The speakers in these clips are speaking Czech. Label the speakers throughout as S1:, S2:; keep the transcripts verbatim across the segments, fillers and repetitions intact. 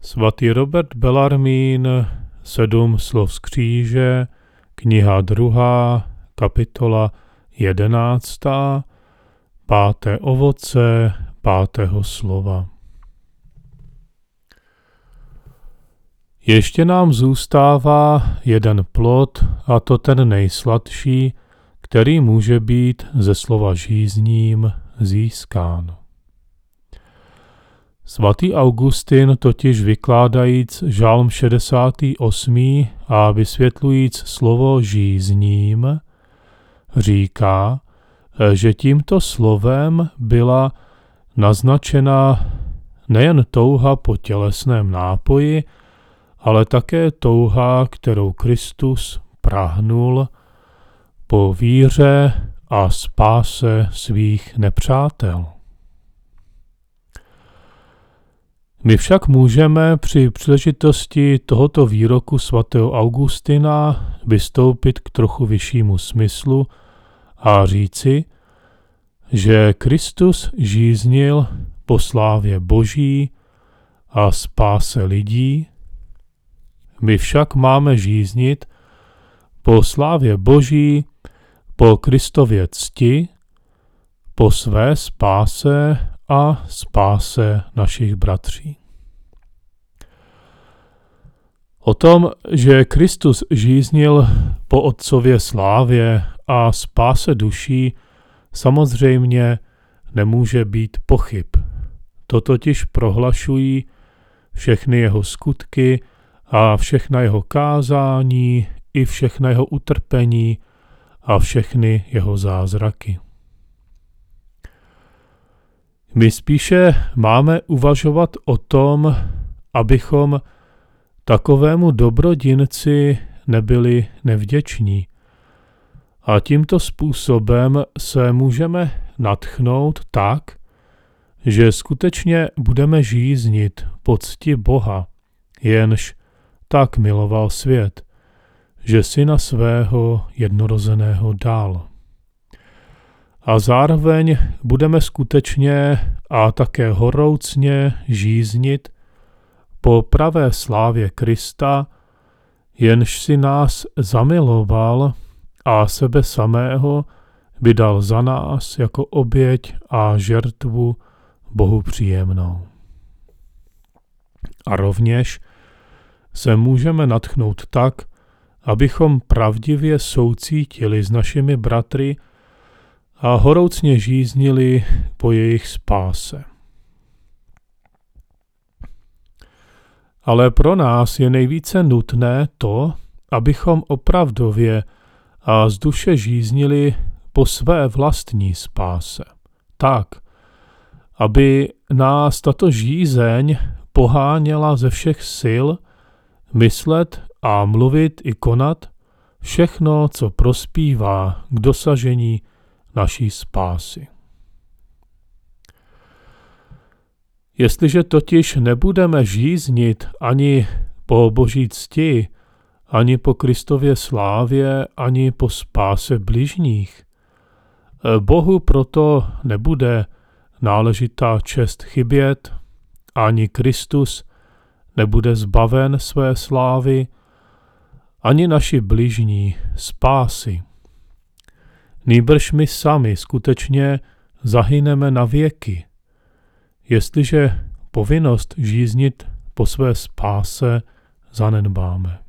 S1: Svatý Robert Bellarmín, Sedm slov z kříže, kniha druhá, kapitola jedenáctá, páté ovoce pátého slova. Ještě nám zůstává jeden plod, a to ten nejsladší, který může být ze slova žízním získán. Svatý Augustin totiž vykládajíc žalm šedesátý osmý a vysvětlujíc slovo žízním, říká, že tímto slovem byla naznačena nejen touha po tělesném nápoji, ale také touha, kterou Kristus prahnul po víře a spáse svých nepřátel. My však můžeme při příležitosti tohoto výroku svatého Augustina vystoupit k trochu vyššímu smyslu a říci, že Kristus žíznil po slávě Boží a spáse lidí. My však máme žíznit po slávě Boží, po Kristově cti, po své spáse a spáse našich bratří. O tom, že Kristus žíznil po Otcově slávě a spáse duší, samozřejmě nemůže být pochyb. To totiž prohlašují všechny jeho skutky a všechna jeho kázání, i všechna jeho utrpení a všechny jeho zázraky. My spíše máme uvažovat o tom, abychom takovému dobrodinci nebyli nevděční. A tímto způsobem se můžeme nadchnout tak, že skutečně budeme žíznit po cti Boha, jenž tak miloval svět, že syna svého jednorozeného dal. A zároveň budeme skutečně a také horoucně žíznit po pravé slávě Krista, jenž si nás zamiloval a sebe samého vydal za nás jako oběť a žertvu Bohu příjemnou. A rovněž se můžeme nadchnout tak, abychom pravdivě soucítili s našimi bratry a horoucně žíznili po jejich spáse. Ale pro nás je nejvíce nutné to, abychom opravdově a z duše žíznili po své vlastní spáse. Tak, aby nás tato žízeň poháněla ze všech sil myslet a mluvit i konat všechno, co prospívá k dosažení naší spásy. Jestliže totiž nebudeme žíznit ani po Boží cti, ani po Kristově slávě, ani po spáse bližních, Bohu proto nebude náležitá čest chybět, ani Kristus nebude zbaven své slávy, ani naši bližní spásy. Nýbrž my sami skutečně zahyneme na věky, jestliže povinnost žíznit po své spáse zanedbáme.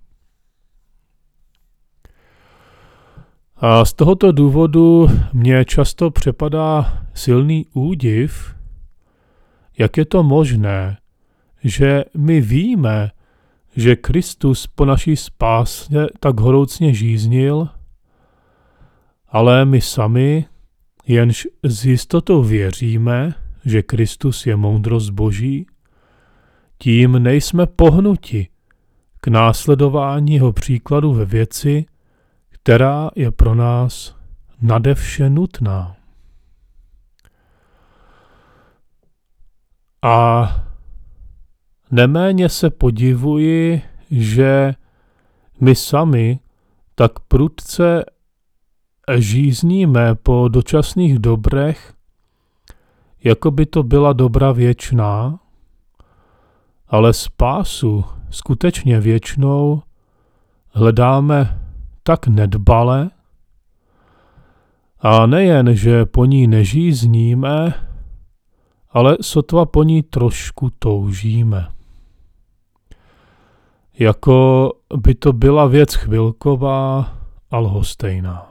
S1: A z tohoto důvodu mě často přepadá silný údiv, jak je to možné, že my víme, že Kristus po naší spáse tak horoucně žíznil, ale my sami, jenž s jistotou věříme, že Kristus je moudrost Boží, tím nejsme pohnuti k následování jeho příkladu ve věci, která je pro nás nade vše nutná. A neméně se podivuji, že my sami tak prudce žízníme po dočasných dobrech, jako by to byla dobra věčná, ale spásu skutečně věčnou hledáme tak nedbale, a nejen, že po ní nežízníme, ale sotva po ní trošku toužíme. Jako by to byla věc chvilková a lhostejná.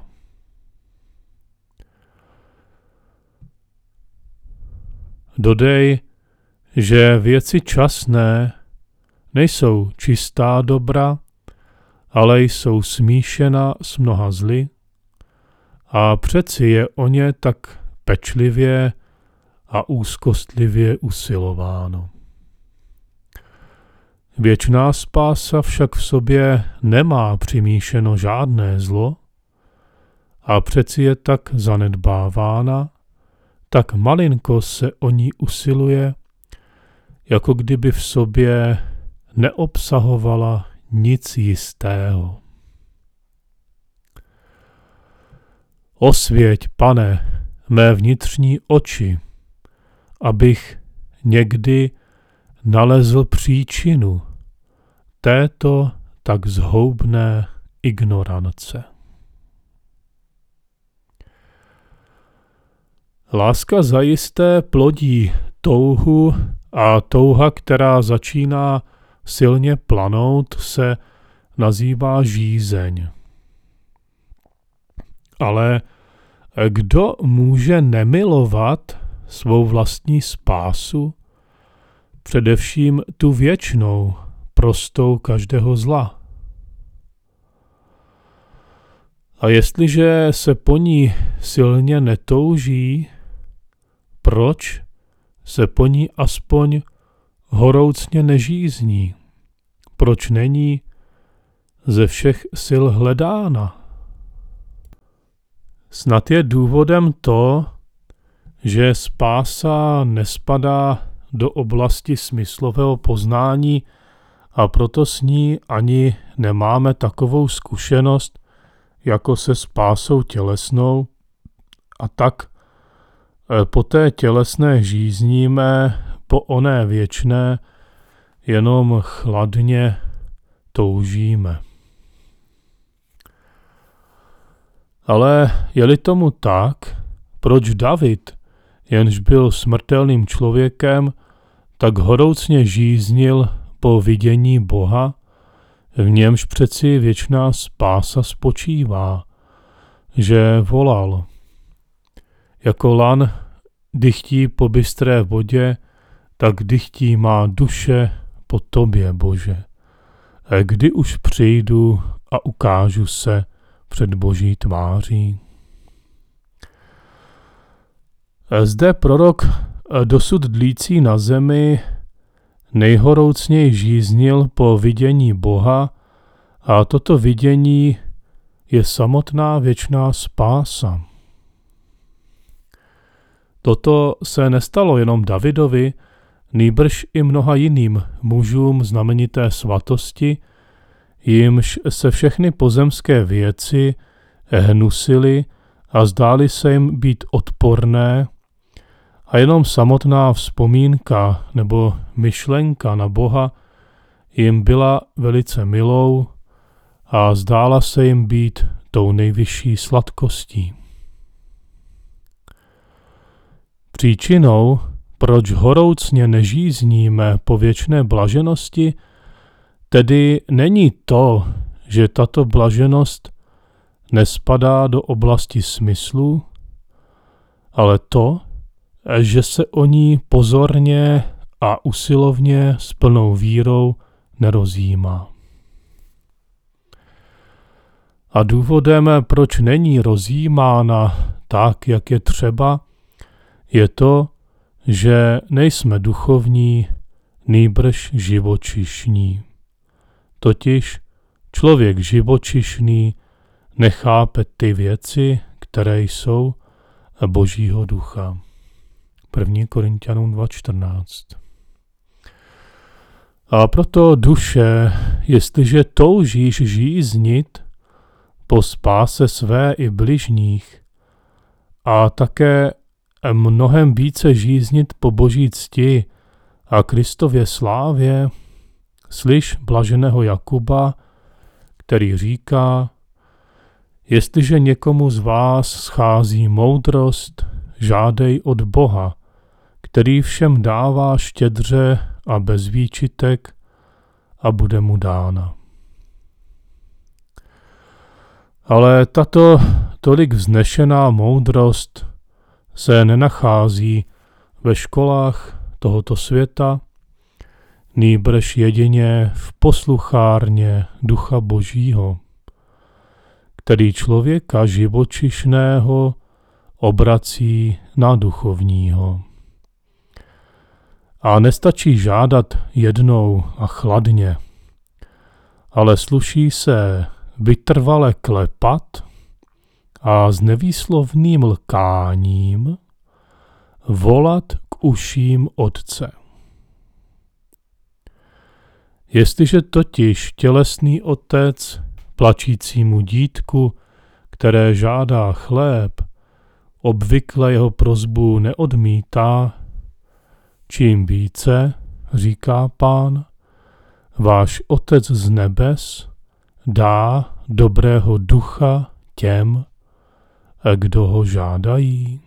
S1: Dodej, že věci časné nejsou čistá dobra, ale jsou smíšena s mnoha zly, a přeci je o ně tak pečlivě a úzkostlivě usilováno. Věčná spása však v sobě nemá přimíšeno žádné zlo a přeci je tak zanedbávána, tak malinko se o ní usiluje, jako kdyby v sobě neobsahovala nic jistého. Osvěť, Pane, mé vnitřní oči, abych někdy nalezl příčinu této tak zhoubné ignorance. Láska zajisté plodí touhu a touha, která začíná silně planout, se nazývá žízeň. Ale kdo může nemilovat svou vlastní spásu, především tu věčnou, prostou každého zla? A jestliže se po ní silně netouží, proč se po ní aspoň horoucně nežízní? Proč není ze všech sil hledána? Snad je důvodem to, že spása nespadá do oblasti smyslového poznání a proto s ní ani nemáme takovou zkušenost, jako se spásou tělesnou, a tak po té tělesné žízníme, po oné věčné jenom chladně toužíme. Ale je-li tomu tak, proč David, jenž byl smrtelným člověkem, tak horoucně žíznil po vidění Boha, v němž přeci věčná spása spočívá, že volal: jako lan dychtí po bystré vodě, tak dychtí má duše po tobě, Bože. Kdy už přijdu a ukážu se před Boží tváří? Zde prorok, dosud dlící na zemi, nejhoroucněji žíznil po vidění Boha, a toto vidění je samotná věčná spása. Toto se nestalo jenom Davidovi, nýbrž i mnoha jiným mužům znamenité svatosti, jimž se všechny pozemské věci hnusily a zdály se jim být odporné, a jenom samotná vzpomínka nebo myšlenka na Boha jim byla velice milou a zdála se jim být tou nejvyšší sladkostí. Příčinou, proč horoucně nežízníme po věčné blaženosti, tedy není to, že tato blaženost nespadá do oblasti smyslu, ale to, že se o ní pozorně a usilovně s plnou vírou nerozjímá. A důvodem, proč není rozjímána tak, jak je třeba, je to, že nejsme duchovní, nýbrž živočišní. Totiž člověk živočišný nechápe ty věci, které jsou Božího ducha. první Korinťanům dva čtrnáct. A proto duše, jestliže toužíš žíznit po spáse své i bližních a také mnohem více žíznit po Boží cti a Kristově slávě slyš blaženého Jakuba, který říká: jestliže někomu z vás schází moudrost, žádej od Boha, který všem dává štědře a bez výčitek, a bude mu dána. Ale tato tolik vznešená moudrost se nenachází ve školách tohoto světa, nýbrž jedině v posluchárně Ducha Božího, který člověka živočišného obrací na duchovního. A nestačí žádat jednou a chladně, ale sluší se vytrvale klepat a s nevýslovným lkáním volat k uším Otce. Jestliže totiž tělesný otec plačícímu dítku, které žádá chléb, obvykle jeho prosbu neodmítá, čím více, říká Pán, váš Otec z nebes dá dobrého ducha těm, kdo ho žádají.